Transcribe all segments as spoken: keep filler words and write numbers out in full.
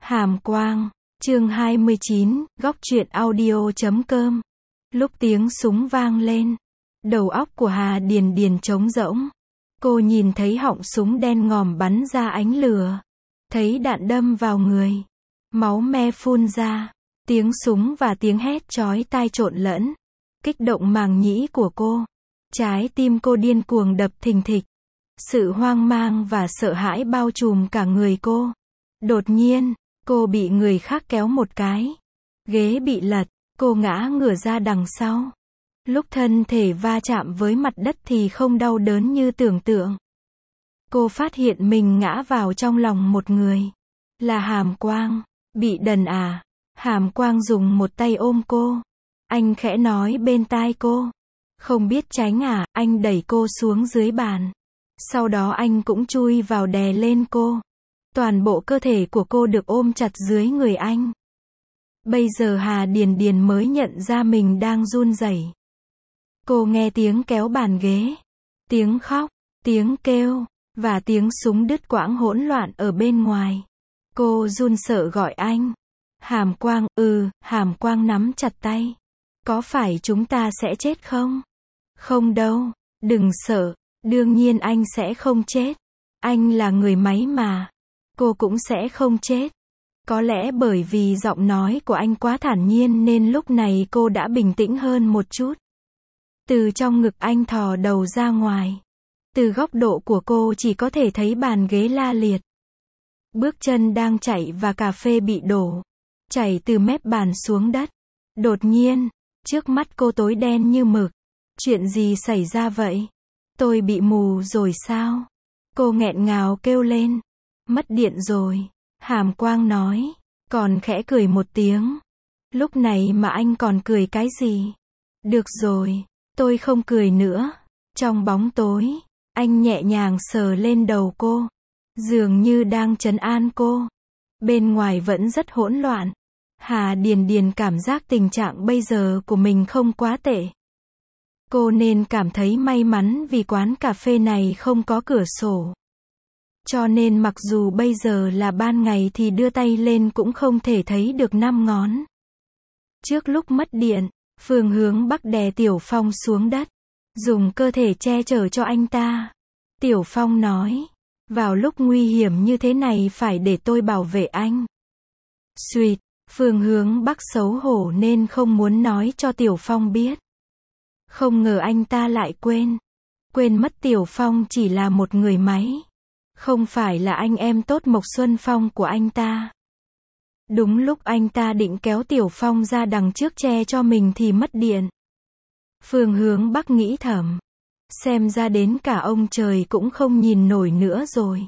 Hàm Quang, chương hai mươi chín, góc truyện audio chấm com. Lúc tiếng súng vang lên, đầu óc của Hà Điền Điền trống rỗng. Cô nhìn thấy họng súng đen ngòm bắn ra ánh lửa, thấy đạn đâm vào người, máu me phun ra, tiếng súng và tiếng hét chói tai trộn lẫn, kích động màng nhĩ của cô. Trái tim cô điên cuồng đập thình thịch. Sự hoang mang và sợ hãi bao trùm cả người cô. Đột nhiên, cô bị người khác kéo một cái. Ghế bị lật, cô ngã ngửa ra đằng sau. Lúc thân thể va chạm với mặt đất thì không đau đớn như tưởng tượng. Cô phát hiện mình ngã vào trong lòng một người. Là Hàm Quang. Bị đần à? Hàm Quang dùng một tay ôm cô. Anh khẽ nói bên tai cô. Không biết tránh à? Anh đẩy cô xuống dưới bàn. Sau đó anh cũng chui vào đè lên cô. Toàn bộ cơ thể của cô được ôm chặt dưới người anh. Bây giờ Hà Điền Điền mới nhận ra mình đang run rẩy. Cô nghe tiếng kéo bàn ghế, tiếng khóc, tiếng kêu, và tiếng súng đứt quãng hỗn loạn ở bên ngoài. Cô run sợ gọi anh. Hàm Quang, ừ, Hàm Quang nắm chặt tay. Có phải chúng ta sẽ chết không? Không đâu, đừng sợ, đương nhiên anh sẽ không chết. Anh là người máy mà. Cô cũng sẽ không chết. Có lẽ bởi vì giọng nói của anh quá thản nhiên nên lúc này cô đã bình tĩnh hơn một chút. Từ trong ngực anh thò đầu ra ngoài. Từ góc độ của cô chỉ có thể thấy bàn ghế la liệt. Bước chân đang chảy và cà phê bị đổ. Chảy từ mép bàn xuống đất. Đột nhiên, trước mắt cô tối đen như mực. Chuyện gì xảy ra vậy? Tôi bị mù rồi sao? Cô nghẹn ngào kêu lên. Mất điện rồi. Hàm Quang nói. Còn khẽ cười một tiếng. Lúc này mà anh còn cười cái gì? Được rồi. Tôi không cười nữa. Trong bóng tối, anh nhẹ nhàng sờ lên đầu cô. Dường như đang trấn an cô. Bên ngoài vẫn rất hỗn loạn. Hà Điền Điền cảm giác tình trạng bây giờ của mình không quá tệ. Cô nên cảm thấy may mắn vì quán cà phê này không có cửa sổ. Cho nên mặc dù bây giờ là ban ngày thì đưa tay lên cũng không thể thấy được năm ngón. Trước lúc mất điện, Phương Hướng Bắc đè Tiểu Phong xuống đất. Dùng cơ thể che chở cho anh ta. Tiểu Phong nói. Vào lúc nguy hiểm như thế này phải để tôi bảo vệ anh. Suýt, Phương Hướng Bắc xấu hổ nên không muốn nói cho Tiểu Phong biết. Không ngờ anh ta lại quên. Quên mất Tiểu Phong chỉ là một người máy. Không phải là anh em tốt Mộc Xuân Phong của anh ta. Đúng lúc anh ta định kéo Tiểu Phong ra đằng trước che cho mình thì mất điện. Phương Hướng Bắc nghĩ thầm. Xem ra đến cả ông trời cũng không nhìn nổi nữa rồi.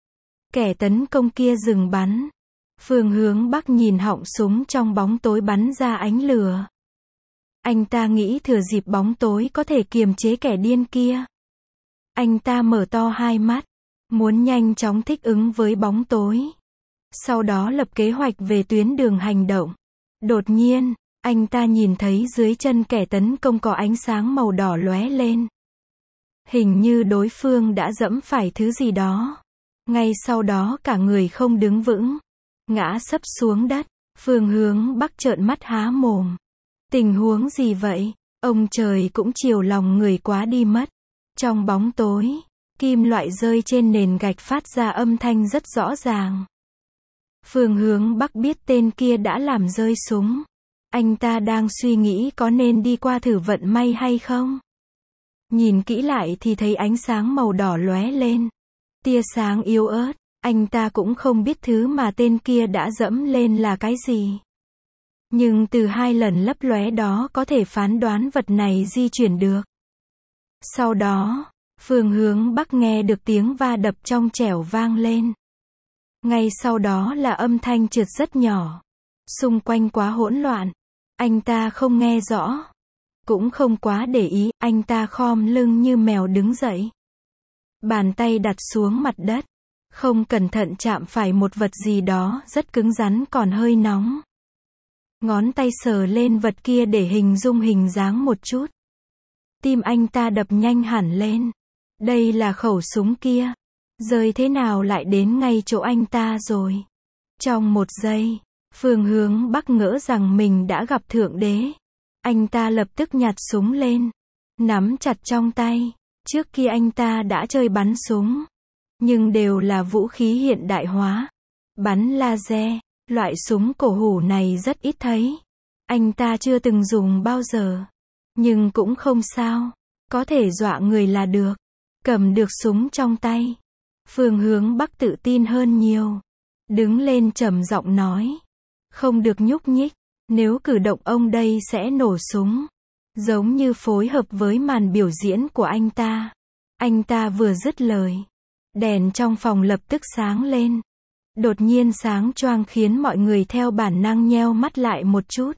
Kẻ tấn công kia dừng bắn. Phương Hướng Bắc nhìn họng súng trong bóng tối bắn ra ánh lửa. Anh ta nghĩ thừa dịp bóng tối có thể kiềm chế kẻ điên kia. Anh ta mở to hai mắt. Muốn nhanh chóng thích ứng với bóng tối. Sau đó lập kế hoạch về tuyến đường hành động. Đột nhiên, anh ta nhìn thấy dưới chân kẻ tấn công có ánh sáng màu đỏ lóe lên. Hình như đối phương đã dẫm phải thứ gì đó. Ngay sau đó cả người không đứng vững. Ngã sấp xuống đất. Phương Hướng Bắc trợn mắt há mồm. Tình huống gì vậy? Ông trời cũng chiều lòng người quá đi mất. Trong bóng tối, kim loại rơi trên nền gạch phát ra âm thanh rất rõ ràng. Phương Hướng Bắc biết tên kia đã làm rơi súng. Anh ta đang suy nghĩ có nên đi qua thử vận may hay không. Nhìn kỹ lại thì thấy ánh sáng màu đỏ lóe lên. Tia sáng yếu ớt. Anh ta cũng không biết thứ mà tên kia đã dẫm lên là cái gì. Nhưng từ hai lần lấp lóe đó có thể phán đoán vật này di chuyển được. Sau đó, Phương Hướng Bắc nghe được tiếng va đập trong trẻo vang lên. Ngay sau đó là âm thanh trượt rất nhỏ. Xung quanh quá hỗn loạn. Anh ta không nghe rõ. Cũng không quá để ý, anh ta khom lưng như mèo đứng dậy. Bàn tay đặt xuống mặt đất. Không cẩn thận chạm phải một vật gì đó rất cứng rắn còn hơi nóng. Ngón tay sờ lên vật kia để hình dung hình dáng một chút. Tim anh ta đập nhanh hẳn lên. Đây là khẩu súng kia. Rơi thế nào lại đến ngay chỗ anh ta rồi. Trong một giây, Phương Hướng Bắc ngỡ rằng mình đã gặp Thượng Đế. Anh ta lập tức nhặt súng lên, nắm chặt trong tay. Trước kia anh ta đã chơi bắn súng, nhưng đều là vũ khí hiện đại hóa. Bắn laser, loại súng cổ hủ này rất ít thấy. Anh ta chưa từng dùng bao giờ. Nhưng cũng không sao, có thể dọa người là được. Cầm được súng trong tay, Phương Hướng Bắc tự tin hơn nhiều. Đứng lên trầm giọng nói, không được nhúc nhích, nếu cử động ông đây sẽ nổ súng. Giống như phối hợp với màn biểu diễn của anh ta. Anh ta vừa dứt lời, đèn trong phòng lập tức sáng lên. Đột nhiên sáng choang khiến mọi người theo bản năng nheo mắt lại một chút.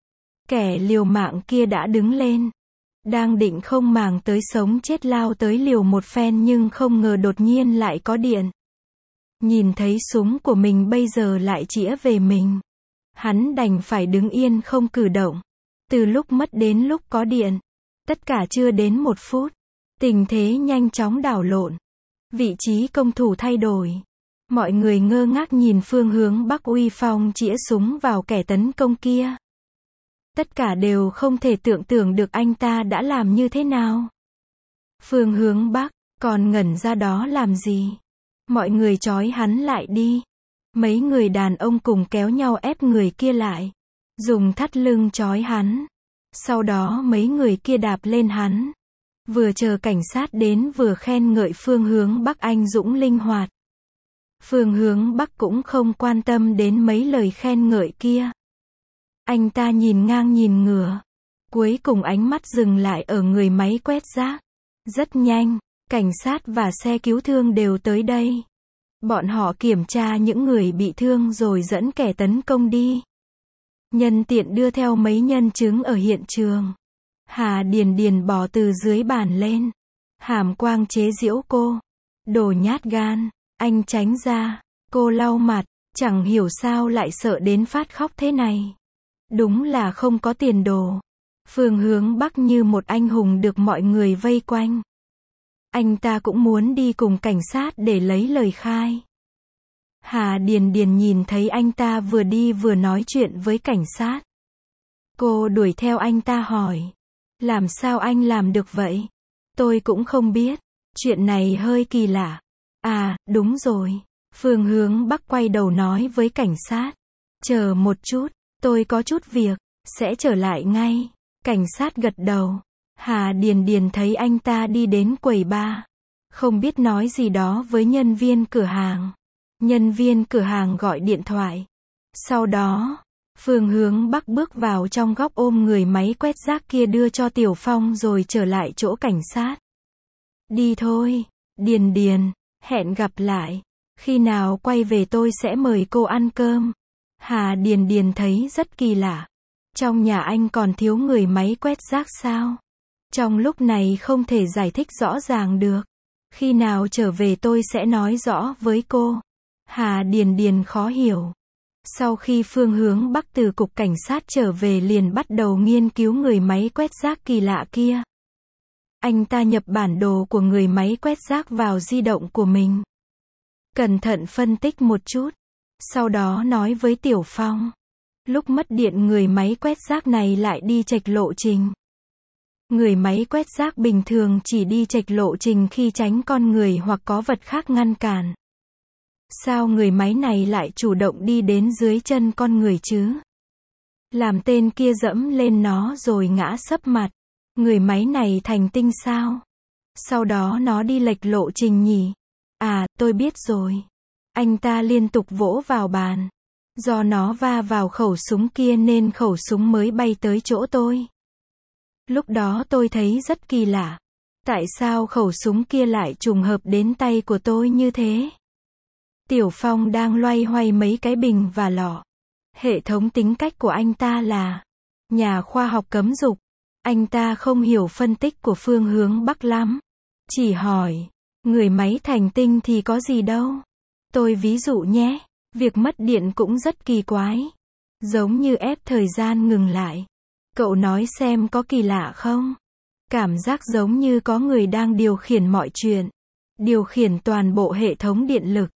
Kẻ liều mạng kia đã đứng lên, đang định không màng tới sống chết lao tới liều một phen nhưng không ngờ đột nhiên lại có điện. Nhìn thấy súng của mình bây giờ lại chĩa về mình. Hắn đành phải đứng yên không cử động. Từ lúc mất đến lúc có điện, tất cả chưa đến một phút. Tình thế nhanh chóng đảo lộn. Vị trí công thủ thay đổi. Mọi người ngơ ngác nhìn Phương Hướng Bắc uy phong chĩa súng vào kẻ tấn công kia. Tất cả đều không thể tưởng tượng được anh ta đã làm như thế nào. Phương Hướng Bắc còn ngẩn ra đó làm gì? Mọi người trói hắn lại đi. Mấy người đàn ông cùng kéo nhau ép người kia lại. Dùng thắt lưng trói hắn. Sau đó mấy người kia đạp lên hắn. Vừa chờ cảnh sát đến vừa khen ngợi Phương Hướng Bắc anh dũng linh hoạt. Phương Hướng Bắc cũng không quan tâm đến mấy lời khen ngợi kia. Anh ta nhìn ngang nhìn ngửa. Cuối cùng ánh mắt dừng lại ở người máy quét rác. Rất nhanh, cảnh sát và xe cứu thương đều tới đây. Bọn họ kiểm tra những người bị thương rồi dẫn kẻ tấn công đi. Nhân tiện đưa theo mấy nhân chứng ở hiện trường. Hà Điền Điền bò từ dưới bàn lên. Hàm Quang chế giễu cô. Đồ nhát gan, anh tránh ra. Cô lau mặt, chẳng hiểu sao lại sợ đến phát khóc thế này. Đúng là không có tiền đồ. Phương Hướng Bắc như một anh hùng được mọi người vây quanh. Anh ta cũng muốn đi cùng cảnh sát để lấy lời khai. Hà Điền Điền nhìn thấy anh ta vừa đi vừa nói chuyện với cảnh sát. Cô đuổi theo anh ta hỏi. Làm sao anh làm được vậy? Tôi cũng không biết. Chuyện này hơi kỳ lạ. À, đúng rồi. Phương Hướng Bắc quay đầu nói với cảnh sát. Chờ một chút, tôi có chút việc, sẽ trở lại ngay. Cảnh sát gật đầu. Hà Điền Điền thấy anh ta đi đến quầy bar. Không biết nói gì đó với nhân viên cửa hàng. Nhân viên cửa hàng gọi điện thoại. Sau đó, Phương Hướng Bắc bước vào trong góc ôm người máy quét rác kia đưa cho Tiểu Phong rồi trở lại chỗ cảnh sát. Đi thôi, Điền Điền, hẹn gặp lại. Khi nào quay về tôi sẽ mời cô ăn cơm. Hà Điền Điền thấy rất kỳ lạ. Trong nhà anh còn thiếu người máy quét rác sao? Trong lúc này không thể giải thích rõ ràng được. Khi nào trở về tôi sẽ nói rõ với cô. Hà Điền Điền khó hiểu. Sau khi Phương Hướng Bắc từ cục cảnh sát trở về liền bắt đầu nghiên cứu người máy quét rác kỳ lạ kia. Anh ta nhập bản đồ của người máy quét rác vào di động của mình. Cẩn thận phân tích một chút. Sau đó nói với Tiểu Phong. Lúc mất điện người máy quét rác này lại đi chệch lộ trình. Người máy quét rác bình thường chỉ đi chệch lộ trình khi tránh con người hoặc có vật khác ngăn cản. Sao người máy này lại chủ động đi đến dưới chân con người chứ? Làm tên kia dẫm lên nó rồi ngã sấp mặt. Người máy này thành tinh sao? Sau đó nó đi lệch lộ trình nhỉ? À, tôi biết rồi. Anh ta liên tục vỗ vào bàn. Do nó va vào khẩu súng kia nên khẩu súng mới bay tới chỗ tôi. Lúc đó tôi thấy rất kỳ lạ. Tại sao khẩu súng kia lại trùng hợp đến tay của tôi như thế? Tiểu Phong đang loay hoay mấy cái bình và lọ. Hệ thống tính cách của anh ta là nhà khoa học cấm dục. Anh ta không hiểu phân tích của Phương Hướng Bắc lắm. Chỉ hỏi, người máy thành tinh thì có gì đâu. Tôi ví dụ nhé, việc mất điện cũng rất kỳ quái. Giống như ép thời gian ngừng lại. Cậu nói xem có kỳ lạ không? Cảm giác giống như có người đang điều khiển mọi chuyện. Điều khiển toàn bộ hệ thống điện lực.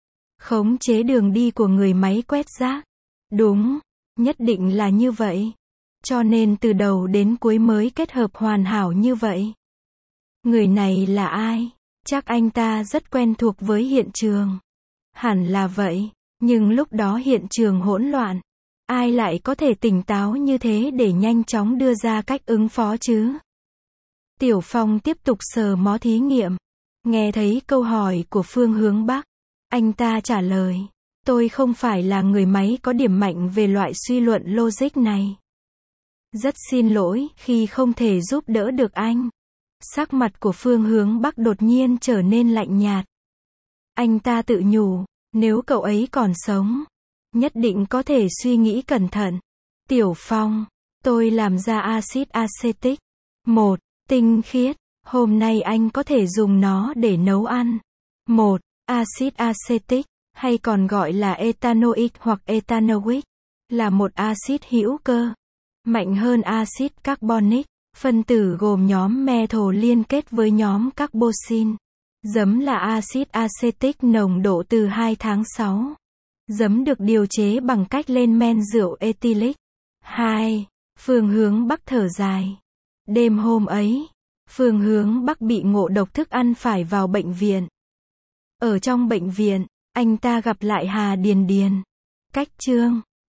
khống chế đường đi của người máy quét rác. Đúng, nhất định là như vậy. Cho nên từ đầu đến cuối mới kết hợp hoàn hảo như vậy. Người này là ai? Chắc anh ta rất quen thuộc với hiện trường. Hẳn là vậy, nhưng lúc đó hiện trường hỗn loạn. Ai lại có thể tỉnh táo như thế để nhanh chóng đưa ra cách ứng phó chứ? Tiểu Phong tiếp tục sờ mó thí nghiệm. Nghe thấy câu hỏi của Phương Hướng Bắc, anh ta trả lời, tôi không phải là người máy có điểm mạnh về loại suy luận logic này. Rất xin lỗi khi không thể giúp đỡ được anh. Sắc mặt của Phương Hướng Bắc đột nhiên trở nên lạnh nhạt. Anh ta tự nhủ, nếu cậu ấy còn sống, nhất định có thể suy nghĩ cẩn thận. Tiểu Phong, tôi làm ra axit acetic. Một, tinh khiết. Hôm nay anh có thể dùng nó để nấu ăn. Một, axit acetic, hay còn gọi là ethanoic hoặc ethanoic, là một axit hữu cơ, mạnh hơn axit carbonic. Phân tử gồm nhóm methyl liên kết với nhóm carboxyl. Giấm là axit acetic nồng độ từ hai tháng sáu. Giấm được điều chế bằng cách lên men rượu ethylic. hai. Phương Hướng Bắc thở dài. Đêm hôm ấy, Phương Hướng Bắc bị ngộ độc thức ăn phải vào bệnh viện. Ở trong bệnh viện, anh ta gặp lại Hà Điền Điền. Cách chương